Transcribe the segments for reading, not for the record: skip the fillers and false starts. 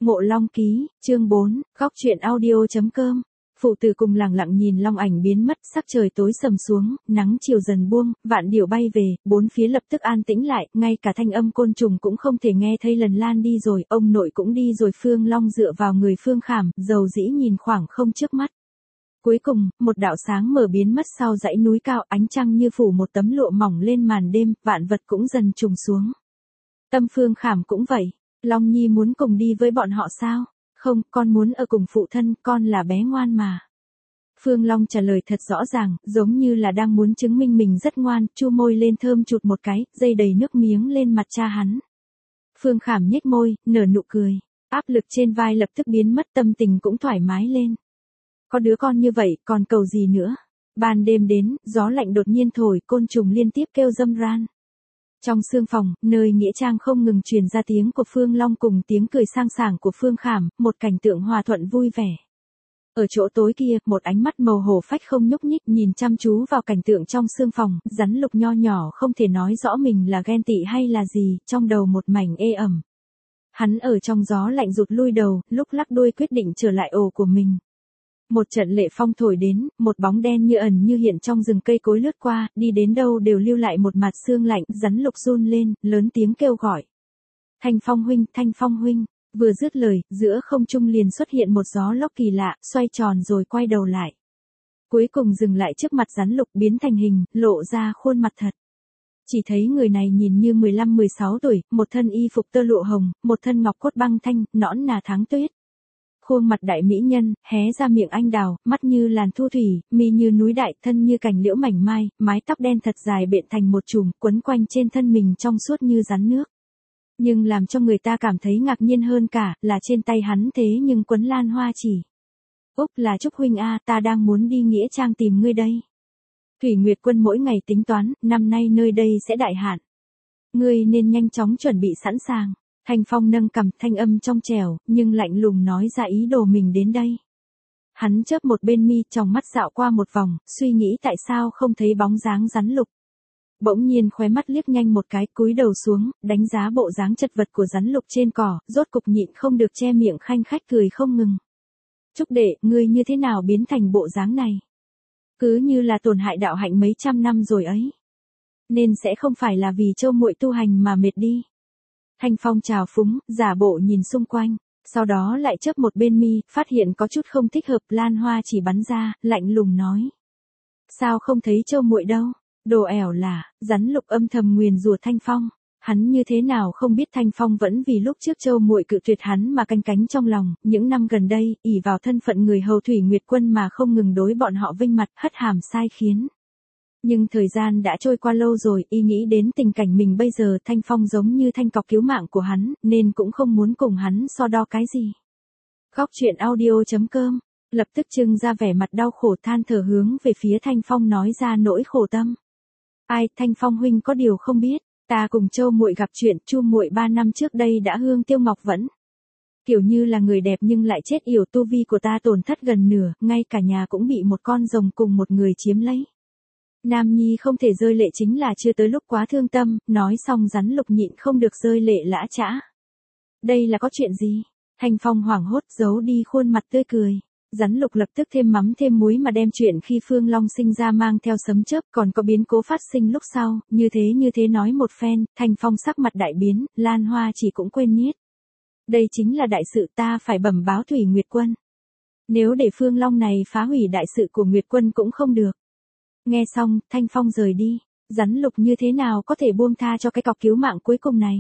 Ngộ Long ký, chương 4, góc truyện audio.com. Phụ tử cùng lặng lặng nhìn long ảnh biến mất, sắc trời tối sầm xuống, nắng chiều dần buông, vạn điểu bay về, bốn phía lập tức an tĩnh lại, ngay cả thanh âm côn trùng cũng không thể nghe thấy. Lần Lan đi rồi, ông nội cũng đi rồi. Phương Long dựa vào người Phương Khảm, dầu dĩ nhìn khoảng không trước mắt. Cuối cùng, một đạo sáng mở biến mất sau dãy núi cao, ánh trăng như phủ một tấm lụa mỏng lên màn đêm, vạn vật cũng dần trùng xuống. Tâm Phương Khảm cũng vậy. Long Nhi muốn cùng đi với bọn họ sao? Không, con muốn ở cùng phụ thân, con là bé ngoan mà. Phương Long trả lời thật rõ ràng, giống như là đang muốn chứng minh mình rất ngoan, chu môi lên thơm chụt một cái, dây đầy nước miếng lên mặt cha hắn. Phương Khảm nhếch môi, nở nụ cười. Áp lực trên vai lập tức biến mất, tâm tình cũng thoải mái lên. Có đứa con như vậy, còn cầu gì nữa? Ban đêm đến, gió lạnh đột nhiên thổi, côn trùng liên tiếp kêu râm ran. Trong sương phòng, nơi nghĩa trang không ngừng truyền ra tiếng của Phương Long cùng tiếng cười sang sảng của Phương Khảm, một cảnh tượng hòa thuận vui vẻ. Ở chỗ tối kia, một ánh mắt màu hổ phách không nhúc nhích nhìn chăm chú vào cảnh tượng trong sương phòng, rắn lục nho nhỏ không thể nói rõ mình là ghen tị hay là gì, trong đầu một mảnh ê ẩm. Hắn ở trong gió lạnh rụt lui đầu, lúc lắc đuôi quyết định trở lại ổ của mình. Một trận lệ phong thổi đến, một bóng đen như ẩn như hiện trong rừng cây cối lướt qua, đi đến đâu đều lưu lại một mặt sương lạnh, rắn lục run lên, lớn tiếng kêu gọi. Thanh Phong huynh, Thanh Phong huynh, vừa dứt lời, giữa không trung liền xuất hiện một gió lốc kỳ lạ, xoay tròn rồi quay đầu lại. Cuối cùng dừng lại trước mặt rắn lục biến thành hình, lộ ra khuôn mặt thật. Chỉ thấy người này nhìn như 15-16 tuổi, một thân y phục tơ lụa hồng, một thân ngọc cốt băng thanh, nõn nà tháng tuyết. Khuôn mặt đại mỹ nhân, hé ra miệng anh đào, mắt như làn thu thủy, mi như núi đại, thân như cành liễu mảnh mai, mái tóc đen thật dài bện thành một chùm, quấn quanh trên thân mình trong suốt như rắn nước. Nhưng làm cho người ta cảm thấy ngạc nhiên hơn cả, là trên tay hắn thế nhưng quấn lan hoa chỉ. Úc là Trúc huynh a, ta đang muốn đi nghĩa trang tìm ngươi đây. Thủy Nguyệt Quân mỗi ngày tính toán, năm nay nơi đây sẽ đại hạn. Ngươi nên nhanh chóng chuẩn bị sẵn sàng. Thanh Phong nâng cằm, thanh âm trong trẻo, nhưng lạnh lùng nói ra ý đồ mình đến đây. Hắn chớp một bên mi, trong mắt dạo qua một vòng, suy nghĩ tại sao không thấy bóng dáng rắn lục. Bỗng nhiên khóe mắt liếc nhanh một cái, cúi đầu xuống, đánh giá bộ dáng chật vật của rắn lục trên cỏ, rốt cục nhịn không được che miệng khanh khách cười không ngừng. Trúc đệ, ngươi như thế nào biến thành bộ dáng này? Cứ như là tổn hại đạo hạnh mấy trăm năm rồi ấy. Nên sẽ không phải là vì Châu muội tu hành mà mệt đi. Thanh Phong trào phúng, giả bộ nhìn xung quanh, sau đó lại chớp một bên mi, phát hiện có chút không thích hợp, lan hoa chỉ bắn ra, lạnh lùng nói. Sao không thấy Châu muội đâu? Đồ ẻo là, rắn lục âm thầm nguyền rủa Thanh Phong. Hắn như thế nào không biết Thanh Phong vẫn vì lúc trước Châu muội cự tuyệt hắn mà canh cánh trong lòng, những năm gần đây, ỷ vào thân phận người hầu Thủy Nguyệt Quân mà không ngừng đối bọn họ vinh mặt, hất hàm sai khiến. Nhưng thời gian đã trôi qua lâu rồi, y nghĩ đến tình cảnh mình bây giờ, Thanh Phong giống như thanh cọc cứu mạng của hắn, nên cũng không muốn cùng hắn so đo cái gì. Góc truyện audio.com, lập tức trưng ra vẻ mặt đau khổ than thở hướng về phía Thanh Phong nói ra nỗi khổ tâm. Ai, Thanh Phong huynh có điều không biết, ta cùng Châu muội gặp chuyện, Chu muội 3 năm trước đây đã hương tiêu ngọc vẫn. Kiểu như là người đẹp nhưng lại chết yểu, tu vi của ta tổn thất gần nửa, ngay cả nhà cũng bị một con rồng cùng một người chiếm lấy. Nam nhi không thể rơi lệ chính là chưa tới lúc quá thương tâm, nói xong rắn lục nhịn không được rơi lệ lã chã. Đây là có chuyện gì? Thanh Phong hoảng hốt giấu đi khuôn mặt tươi cười. Rắn lục lập tức thêm mắm thêm muối mà đem chuyện khi Phương Long sinh ra mang theo sấm chớp, còn có biến cố phát sinh lúc sau, như thế nói một phen, Thanh Phong sắc mặt đại biến, lan hoa chỉ cũng quên nhiết. Đây chính là đại sự, ta phải bẩm báo Thủy Nguyệt Quân. Nếu để Phương Long này phá hủy đại sự của Nguyệt Quân cũng không được. Nghe xong, Thanh Phong rời đi, rắn lục như thế nào có thể buông tha cho cái cọc cứu mạng cuối cùng này.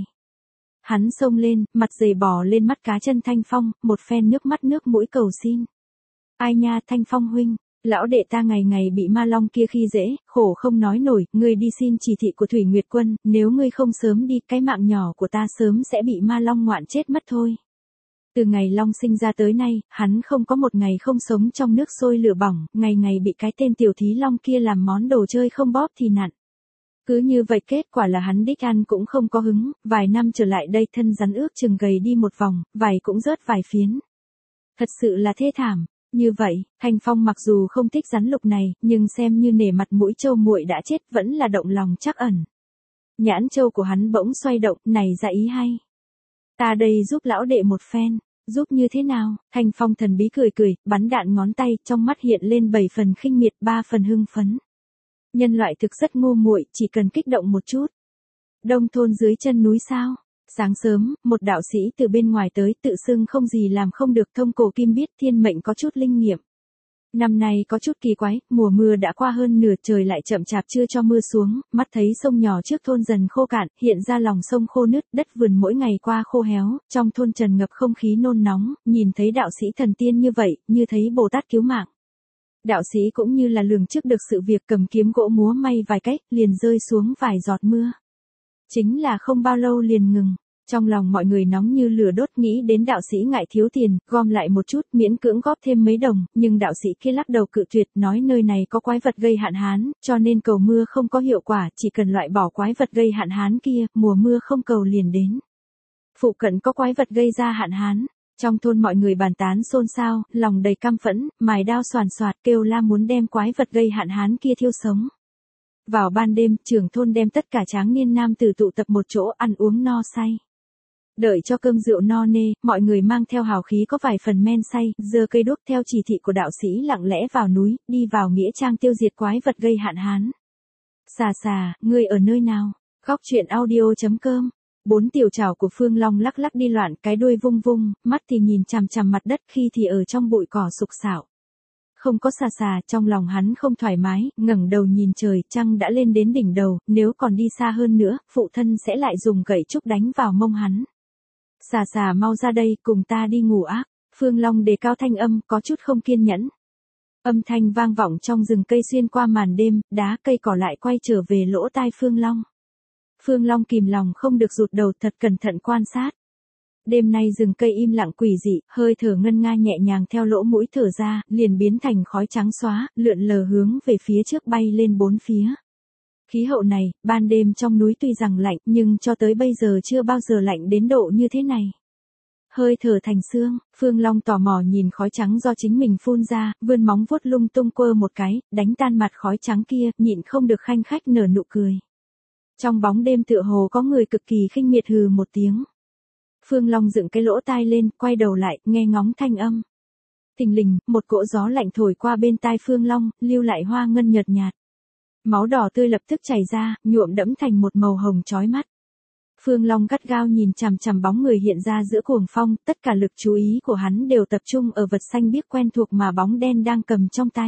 Hắn xông lên, mặt dày bỏ lên mắt cá chân Thanh Phong, một phen nước mắt nước mũi cầu xin. Ai nha Thanh Phong huynh, lão đệ ta ngày ngày bị ma long kia khi dễ, khổ không nói nổi, ngươi đi xin chỉ thị của Thủy Nguyệt Quân, nếu ngươi không sớm đi, cái mạng nhỏ của ta sớm sẽ bị ma long ngoạn chết mất thôi. Từ ngày Long sinh ra tới nay, hắn không có một ngày không sống trong nước sôi lửa bỏng, ngày ngày bị cái tên tiểu thí Long kia làm món đồ chơi không bóp thì nặn. Cứ như vậy kết quả là hắn đích ăn cũng không có hứng, vài năm trở lại đây thân rắn ước chừng gầy đi một vòng, vài cũng rớt vài phiến. Thật sự là thê thảm. Như vậy, Thanh Phong mặc dù không thích rắn lục này, nhưng xem như nể mặt mũi Châu muội đã chết vẫn là động lòng trắc ẩn. Nhãn châu của hắn bỗng xoay động, này ra ý hay. Ta đây giúp lão đệ một phen. Giúp như thế nào? Thanh Phong thần bí cười cười, bắn đạn ngón tay, trong mắt hiện lên 7 phần khinh miệt, 3 phần hưng phấn. Nhân loại thực rất ngu muội, chỉ cần kích động một chút. Đông thôn dưới chân núi sao? Sáng sớm, một đạo sĩ từ bên ngoài tới, tự xưng không gì làm không được, thông cổ kim biết thiên mệnh có chút linh nghiệm. Năm nay có chút kỳ quái, mùa mưa đã qua hơn nửa, trời lại chậm chạp chưa cho mưa xuống, mắt thấy sông nhỏ trước thôn dần khô cạn, hiện ra lòng sông khô nứt, đất vườn mỗi ngày qua khô héo, trong thôn tràn ngập không khí nôn nóng, nhìn thấy đạo sĩ thần tiên như vậy, như thấy Bồ Tát cứu mạng. Đạo sĩ cũng như là lường trước được sự việc, cầm kiếm gỗ múa may vài cách, liền rơi xuống vài giọt mưa. Chính là không bao lâu liền ngừng. Trong lòng mọi người nóng như lửa đốt, nghĩ đến đạo sĩ ngại thiếu tiền, gom lại một chút, miễn cưỡng góp thêm mấy đồng, nhưng đạo sĩ kia lắc đầu cự tuyệt, nói nơi này có quái vật gây hạn hán, cho nên cầu mưa không có hiệu quả, chỉ cần loại bỏ quái vật gây hạn hán kia, mùa mưa không cầu liền đến. Phụ cận có quái vật gây ra hạn hán. Trong thôn mọi người bàn tán xôn xao, lòng đầy căm phẫn, mài đao xoàn xoạt, kêu la muốn đem quái vật gây hạn hán kia thiêu sống. Vào ban đêm, trưởng thôn đem tất cả tráng niên nam tử tụ tập một chỗ, ăn uống no say. Đợi cho cơm rượu no nê, mọi người mang theo hào khí có vài phần men say, giơ cây đuốc theo chỉ thị của đạo sĩ lặng lẽ vào núi, đi vào nghĩa trang tiêu diệt quái vật gây hạn hán. Xà xà, ngươi ở nơi nào? Góc truyện audio.com. 4 tiểu trảo của Phương Long lắc lắc đi loạn, cái đuôi vung vung, mắt thì nhìn chằm chằm mặt đất, khi thì ở trong bụi cỏ sục sạo. Không có xà xà, trong lòng hắn không thoải mái, ngẩng đầu nhìn trời, trăng đã lên đến đỉnh đầu, nếu còn đi xa hơn nữa, phụ thân sẽ lại dùng gậy trúc đánh vào mông hắn. Xà xà mau ra đây, cùng ta đi ngủ ác. Phương Long đề cao thanh âm, có chút không kiên nhẫn. Âm thanh vang vọng trong rừng cây xuyên qua màn đêm, đá cây cỏ lại quay trở về lỗ tai Phương Long. Phương Long kìm lòng không được rụt đầu, thật cẩn thận quan sát. Đêm nay rừng cây im lặng quỷ dị, hơi thở ngân nga nhẹ nhàng theo lỗ mũi thở ra, liền biến thành khói trắng xóa, lượn lờ hướng về phía trước bay lên bốn phía. Khí hậu này, ban đêm trong núi tuy rằng lạnh, nhưng cho tới bây giờ chưa bao giờ lạnh đến độ như thế này. Hơi thở thành xương, Phương Long tò mò nhìn khói trắng do chính mình phun ra, vươn móng vuốt lung tung quơ một cái, đánh tan mặt khói trắng kia, nhịn không được khanh khách nở nụ cười. Trong bóng đêm tựa hồ có người cực kỳ khinh miệt hừ một tiếng. Phương Long dựng cái lỗ tai lên, quay đầu lại, nghe ngóng thanh âm. Thình lình, một cỗ gió lạnh thổi qua bên tai Phương Long, lưu lại hoa ngân nhợt nhạt. Máu đỏ tươi lập tức chảy ra, nhuộm đẫm thành một màu hồng chói mắt. Phương Long gắt gao nhìn chằm chằm bóng người hiện ra giữa cuồng phong, tất cả lực chú ý của hắn đều tập trung ở vật xanh biếc quen thuộc mà bóng đen đang cầm trong tay.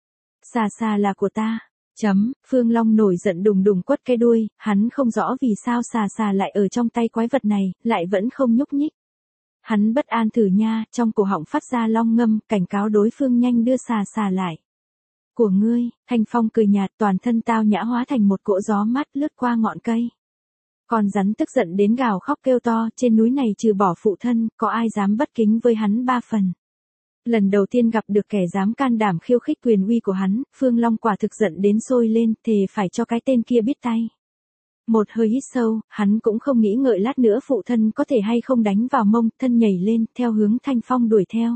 Xà xà là của ta. Phương Long nổi giận đùng đùng quất cái đuôi, hắn không rõ vì sao xà xà lại ở trong tay quái vật này, lại vẫn không nhúc nhích. Hắn bất an thử nha, trong cổ họng phát ra long ngâm, cảnh cáo đối phương nhanh đưa xà xà lại. Của ngươi, Thanh Phong cười nhạt, toàn thân tao nhã hóa thành một cỗ gió mát lướt qua ngọn cây. Con rắn tức giận đến gào khóc kêu to, trên núi này trừ bỏ phụ thân, có ai dám bất kính với hắn 3 phần. Lần đầu tiên gặp được kẻ dám can đảm khiêu khích quyền uy của hắn, Phương Long quả thực giận đến sôi lên, thề phải cho cái tên kia biết tay. Một hơi hít sâu, hắn cũng không nghĩ ngợi lát nữa phụ thân có thể hay không đánh vào mông, thân nhảy lên, theo hướng Thanh Phong đuổi theo.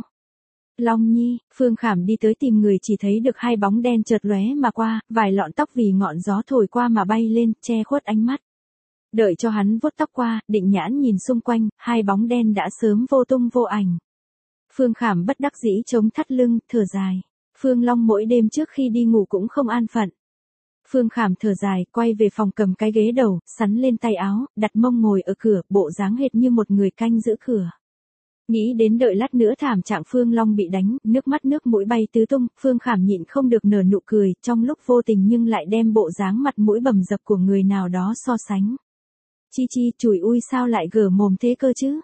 Long Nhi, Phương Khảm đi tới tìm người, chỉ thấy được 2 bóng đen chợt lóe mà qua, vài lọn tóc vì ngọn gió thổi qua mà bay lên, che khuất ánh mắt. Đợi cho hắn vuốt tóc qua, định nhãn nhìn xung quanh, 2 bóng đen đã sớm vô tung vô ảnh. Phương Khảm bất đắc dĩ chống thắt lưng, thở dài. Phương Long mỗi đêm trước khi đi ngủ cũng không an phận. Phương Khảm thở dài, quay về phòng cầm cái ghế đầu, sắn lên tay áo, đặt mông ngồi ở cửa, bộ dáng hệt như một người canh giữ cửa. Nghĩ đến đợi lát nữa thảm trạng Phương Long bị đánh, nước mắt nước mũi bay tứ tung, Phương Khảm nhịn không được nở nụ cười, trong lúc vô tình nhưng lại đem bộ dáng mặt mũi bầm dập của người nào đó so sánh. Chi chi, chùi ui sao lại gở mồm thế cơ chứ?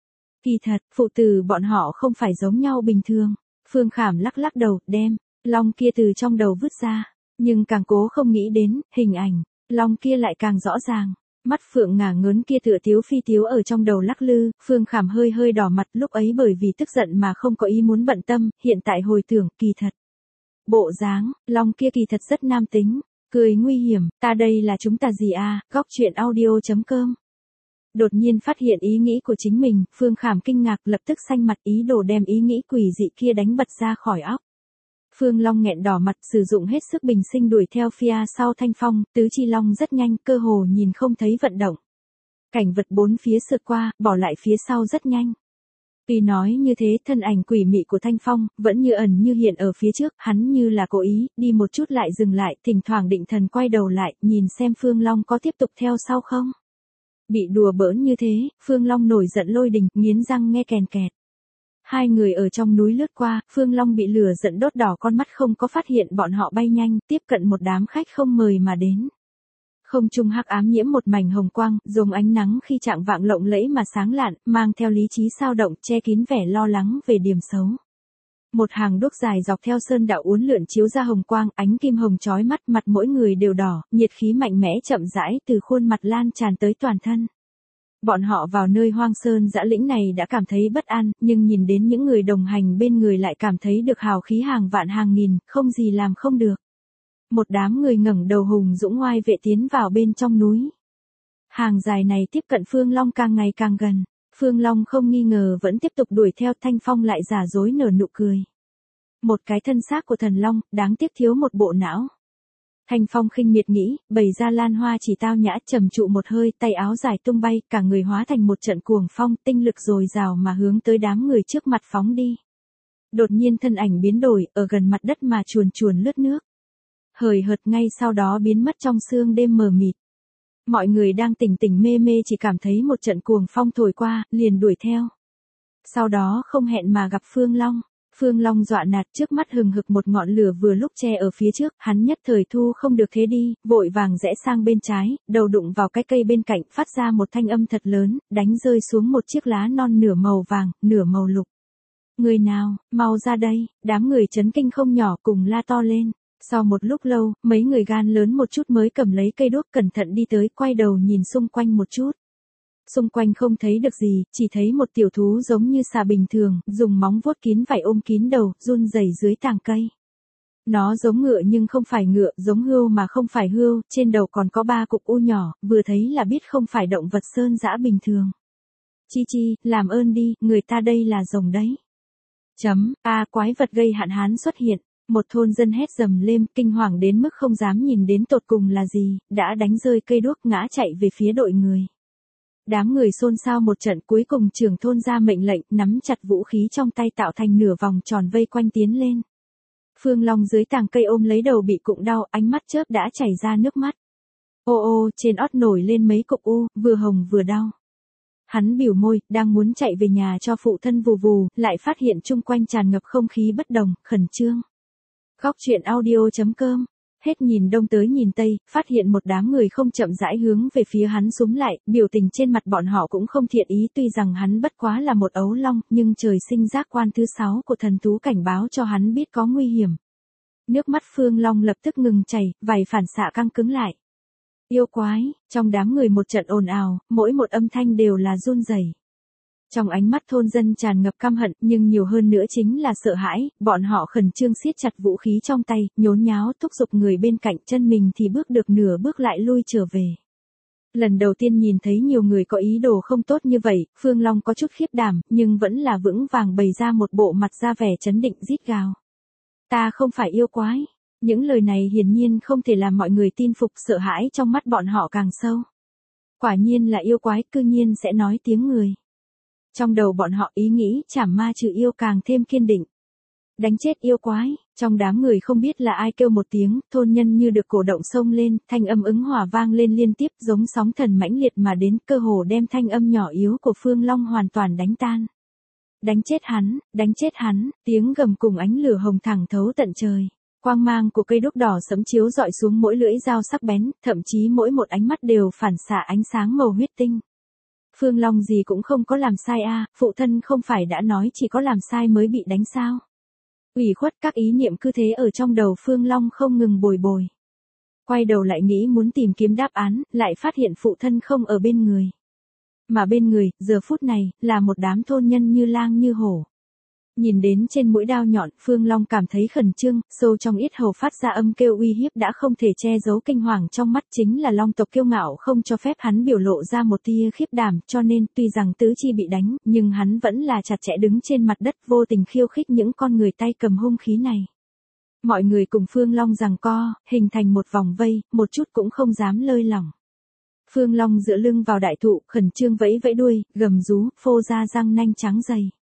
Kỳ thật, phụ tử bọn họ không phải giống nhau bình thường. Phương Khảm lắc lắc đầu, đem long kia từ trong đầu vứt ra. Nhưng càng cố không nghĩ đến, hình ảnh long kia lại càng rõ ràng. Mắt phượng ngả ngớn kia tựa tiếu phi tiếu ở trong đầu lắc lư, Phương Khảm hơi hơi đỏ mặt, lúc ấy bởi vì tức giận mà không có ý muốn bận tâm, hiện tại hồi tưởng, kỳ thật. Bộ dáng, long kia kỳ thật rất nam tính, cười nguy hiểm, ta đây là chúng ta gì à, góc truyện audio.com. Đột nhiên phát hiện ý nghĩ của chính mình, Phương Khảm kinh ngạc, lập tức xanh mặt, ý đồ đem ý nghĩ quỷ dị kia đánh bật ra khỏi óc. Phương Long nghẹn đỏ mặt, sử dụng hết sức bình sinh đuổi theo phía sau Thanh Phong, tứ chi long rất nhanh, cơ hồ nhìn không thấy vận động. Cảnh vật bốn phía sượt qua, bỏ lại phía sau rất nhanh. Tuy nói như thế, thân ảnh quỷ mị của Thanh Phong vẫn như ẩn như hiện ở phía trước, hắn như là cố ý, đi một chút lại dừng lại, thỉnh thoảng định thần quay đầu lại, nhìn xem Phương Long có tiếp tục theo sau không. Bị đùa bỡn như thế, Phương Long nổi giận lôi đình, nghiến răng nghe kèn kẹt. Hai người ở trong núi lướt qua, Phương Long bị lửa giận đốt đỏ con mắt, không có phát hiện bọn họ bay nhanh, tiếp cận một đám khách không mời mà đến. Không trung hắc ám nhiễm một mảnh hồng quang, dùng ánh nắng khi chạng vạng lộng lẫy mà sáng lạn, mang theo lý trí sao động, che kín vẻ lo lắng về điểm xấu. Một hàng đuốc dài dọc theo sơn đạo uốn lượn chiếu ra hồng quang, ánh kim hồng chói mắt, mặt mỗi người đều đỏ, nhiệt khí mạnh mẽ chậm rãi từ khuôn mặt lan tràn tới toàn thân. Bọn họ vào nơi hoang sơn dã lĩnh này đã cảm thấy bất an, nhưng nhìn đến những người đồng hành bên người lại cảm thấy được hào khí hàng vạn hàng nghìn, không gì làm không được. Một đám người ngẩng đầu hùng dũng ngoai vệ tiến vào bên trong núi. Hàng dài này tiếp cận Phương Long càng ngày càng gần. Phương Long không nghi ngờ vẫn tiếp tục đuổi theo, Thanh Phong lại giả dối nở nụ cười. Một cái thân xác của thần long, đáng tiếc thiếu một bộ não. Thanh Phong khinh miệt nghĩ, bày ra lan hoa chỉ tao nhã, trầm trụ một hơi, tay áo dài tung bay, cả người hóa thành một trận cuồng phong, tinh lực dồi dào mà hướng tới đám người trước mặt phóng đi. Đột nhiên thân ảnh biến đổi, ở gần mặt đất mà chuồn chuồn lướt nước. Hời hợt ngay sau đó biến mất trong sương đêm mờ mịt. Mọi người đang tỉnh tỉnh mê mê chỉ cảm thấy một trận cuồng phong thổi qua, liền đuổi theo. Sau đó không hẹn mà gặp Phương Long. Phương Long dọa nạt, trước mắt hừng hực một ngọn lửa vừa lúc che ở phía trước, hắn nhất thời thu không được thế đi, vội vàng rẽ sang bên trái, đầu đụng vào cái cây bên cạnh, phát ra một thanh âm thật lớn, đánh rơi xuống một chiếc lá non nửa màu vàng, nửa màu lục. Người nào, mau ra đây, đám người chấn kinh không nhỏ cùng la to lên. Sau một lúc lâu, mấy người gan lớn một chút mới cầm lấy cây đuốc cẩn thận đi tới, quay đầu nhìn xung quanh một chút. Xung quanh không thấy được gì, chỉ thấy một tiểu thú giống như xà bình thường, dùng móng vuốt kín vảy ôm kín đầu, run rẩy dưới tàng cây. Nó giống ngựa nhưng không phải ngựa, giống hươu mà không phải hươu, trên đầu còn có 3 cục u nhỏ, vừa thấy là biết không phải động vật sơn dã bình thường. Chi chi, làm ơn đi, người ta đây là rồng đấy. Quái vật gây hạn hán xuất hiện. Một thôn dân hét dầm lên, kinh hoàng đến mức không dám nhìn đến tột cùng là gì, đã đánh rơi cây đuốc ngã chạy về phía đội người. Đám người xôn xao một trận, cuối cùng trưởng thôn ra mệnh lệnh, nắm chặt vũ khí trong tay tạo thành nửa vòng tròn vây quanh tiến lên. Phương Long dưới tàng cây ôm lấy đầu bị cụng đau, ánh mắt chớp đã chảy ra nước mắt. Ô, trên ót nổi lên mấy cục u, vừa hồng vừa đau. Hắn bỉu môi, đang muốn chạy về nhà cho phụ thân vù vù, lại phát hiện chung quanh tràn ngập không khí bất đồng, khẩn trương. Góc truyện audio.com. Hết nhìn đông tới nhìn tây, phát hiện một đám người không chậm rãi hướng về phía hắn xúm lại, biểu tình trên mặt bọn họ cũng không thiện ý, tuy rằng hắn bất quá là một ấu long, nhưng trời sinh giác quan thứ 6 của thần thú cảnh báo cho hắn biết có nguy hiểm. Nước mắt Phương Long lập tức ngừng chảy, vảy phản xạ căng cứng lại. Yêu quái, trong đám người một trận ồn ào, mỗi một âm thanh đều là run rẩy. Trong ánh mắt thôn dân tràn ngập căm hận, nhưng nhiều hơn nữa chính là sợ hãi, bọn họ khẩn trương siết chặt vũ khí trong tay, nhốn nháo thúc giục người bên cạnh, chân mình thì bước được nửa bước lại lui trở về. Lần đầu tiên nhìn thấy nhiều người có ý đồ không tốt như vậy, Phương Long có chút khiếp đảm, nhưng vẫn là vững vàng bày ra một bộ mặt ra vẻ trấn định rít gào. Ta không phải yêu quái. Những lời này hiển nhiên không thể làm mọi người tin phục, sợ hãi trong mắt bọn họ càng sâu. Quả nhiên là yêu quái, cư nhiên sẽ nói tiếng người. Trong đầu bọn họ ý nghĩ chảm ma trừ yêu càng thêm kiên định. Đánh chết yêu quái, trong đám người không biết là ai kêu một tiếng, thôn nhân như được cổ động xông lên, thanh âm ứng hòa vang lên liên tiếp giống sóng thần mãnh liệt mà đến, cơ hồ đem thanh âm nhỏ yếu của Phương Long hoàn toàn đánh tan. Đánh chết hắn, tiếng gầm cùng ánh lửa hồng thẳng thấu tận trời. Quang mang của cây đuốc đỏ sẫm chiếu rọi xuống mỗi lưỡi dao sắc bén, thậm chí mỗi một ánh mắt đều phản xạ ánh sáng màu huyết tinh. Phương Long gì cũng không có làm sai phụ thân không phải đã nói chỉ có làm sai mới bị đánh sao. Ủy khuất, các ý niệm cứ thế ở trong đầu Phương Long không ngừng bồi hồi. Quay đầu lại nghĩ muốn tìm kiếm đáp án, lại phát hiện phụ thân không ở bên người. Mà bên người, giờ phút này, là một đám thôn nhân như lang như hổ. Nhìn đến trên mũi đao nhọn, Phương Long cảm thấy khẩn trương, sâu trong yết hầu phát ra âm kêu uy hiếp đã không thể che giấu kinh hoàng trong mắt, chính là long tộc kiêu ngạo không cho phép hắn biểu lộ ra một tia khiếp đảm, cho nên tuy rằng tứ chi bị đánh, nhưng hắn vẫn là chặt chẽ đứng trên mặt đất vô tình khiêu khích những con người tay cầm hung khí này. Mọi người cùng Phương Long giằng co, hình thành một vòng vây, một chút cũng không dám lơi lỏng. Phương Long dựa lưng vào đại thụ, khẩn trương vẫy vẫy đuôi, gầm rú, phô ra răng nanh trắng dày.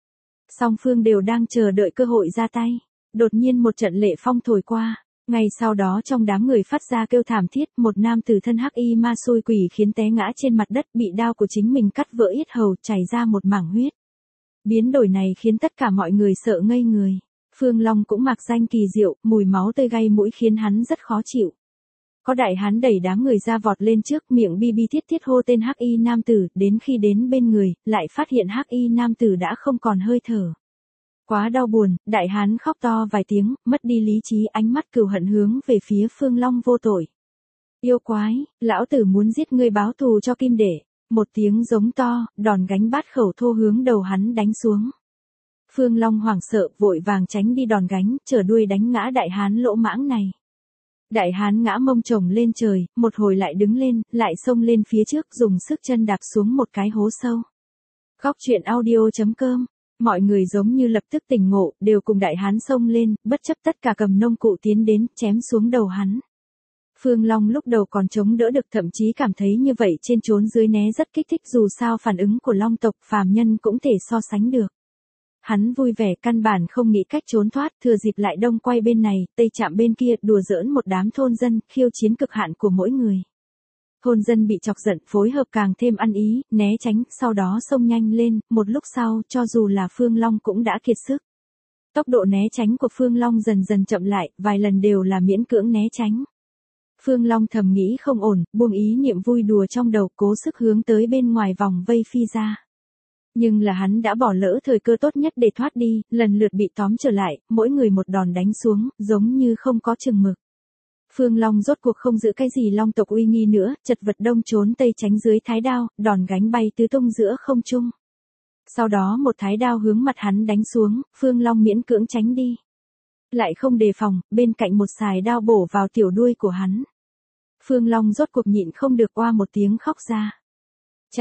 Song phương đều đang chờ đợi cơ hội ra tay. Đột nhiên một trận lệ phong thổi qua. Ngay sau đó trong đám người phát ra kêu thảm thiết, một nam tử thân hắc y ma xôi quỷ khiến té ngã trên mặt đất, bị đao của chính mình cắt vỡ yết hầu, chảy ra một mảng huyết. Biến đổi này khiến tất cả mọi người sợ ngây người. Phương Long cũng mặc danh kỳ diệu, mùi máu tươi gây mũi khiến hắn rất khó chịu. Có đại hán đẩy đám người ra vọt lên trước, miệng bi bi thiết thiết hô tên hắc y nam tử, đến khi đến bên người, lại phát hiện hắc y nam tử đã không còn hơi thở. Quá đau buồn, đại hán khóc to vài tiếng, mất đi lý trí, ánh mắt cừu hận hướng về phía Phương Long vô tội. Yêu quái, lão tử muốn giết ngươi báo thù cho Kim Đệ. Một tiếng giống to, đòn gánh bát khẩu thô hướng đầu hắn đánh xuống. Phương Long hoảng sợ, vội vàng tránh đi đòn gánh, trở đuôi đánh ngã đại hán lỗ mãng này. Đại hán ngã mông chồng lên trời, một hồi lại đứng lên, lại xông lên phía trước, dùng sức chân đạp xuống một cái hố sâu. Góc truyện audio.com. Mọi người giống như lập tức tỉnh ngộ, đều cùng đại hán xông lên, bất chấp tất cả cầm nông cụ tiến đến, chém xuống đầu hắn. Phương Long lúc đầu còn chống đỡ được, thậm chí cảm thấy như vậy trên trốn dưới né rất kích thích, dù sao phản ứng của Long tộc phàm nhân cũng thể so sánh được. Hắn vui vẻ, căn bản không nghĩ cách trốn thoát, thừa dịp lại đông quay bên này, tây chạm bên kia, đùa giỡn một đám thôn dân, khiêu chiến cực hạn của mỗi người. Thôn dân bị chọc giận, phối hợp càng thêm ăn ý, né tránh, sau đó xông nhanh lên, một lúc sau, cho dù là Phương Long cũng đã kiệt sức. Tốc độ né tránh của Phương Long dần dần chậm lại, vài lần đều là miễn cưỡng né tránh. Phương Long thầm nghĩ không ổn, buông ý niệm vui đùa trong đầu, cố sức hướng tới bên ngoài vòng vây phi ra. Nhưng là hắn đã bỏ lỡ thời cơ tốt nhất để thoát đi, lần lượt bị tóm trở lại, mỗi người một đòn đánh xuống, giống như không có chừng mực. Phương Long rốt cuộc không giữ cái gì Long tộc uy nghi nữa, chật vật đông trốn tây tránh dưới thái đao, đòn gánh bay tứ tung giữa không trung. Sau đó một thái đao hướng mặt hắn đánh xuống, Phương Long miễn cưỡng tránh đi. Lại không đề phòng, bên cạnh một sài đao bổ vào tiểu đuôi của hắn. Phương Long rốt cuộc nhịn không được, oa một tiếng khóc ra. Cha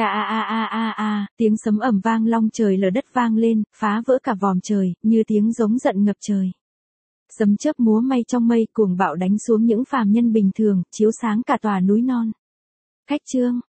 tiếng sấm ầm vang, long trời lở đất vang lên, phá vỡ cả vòm trời, như tiếng giống giận ngập trời. Sấm chớp múa may trong mây, cuồng bạo đánh xuống những phàm nhân bình thường, chiếu sáng cả tòa núi non. Khách chương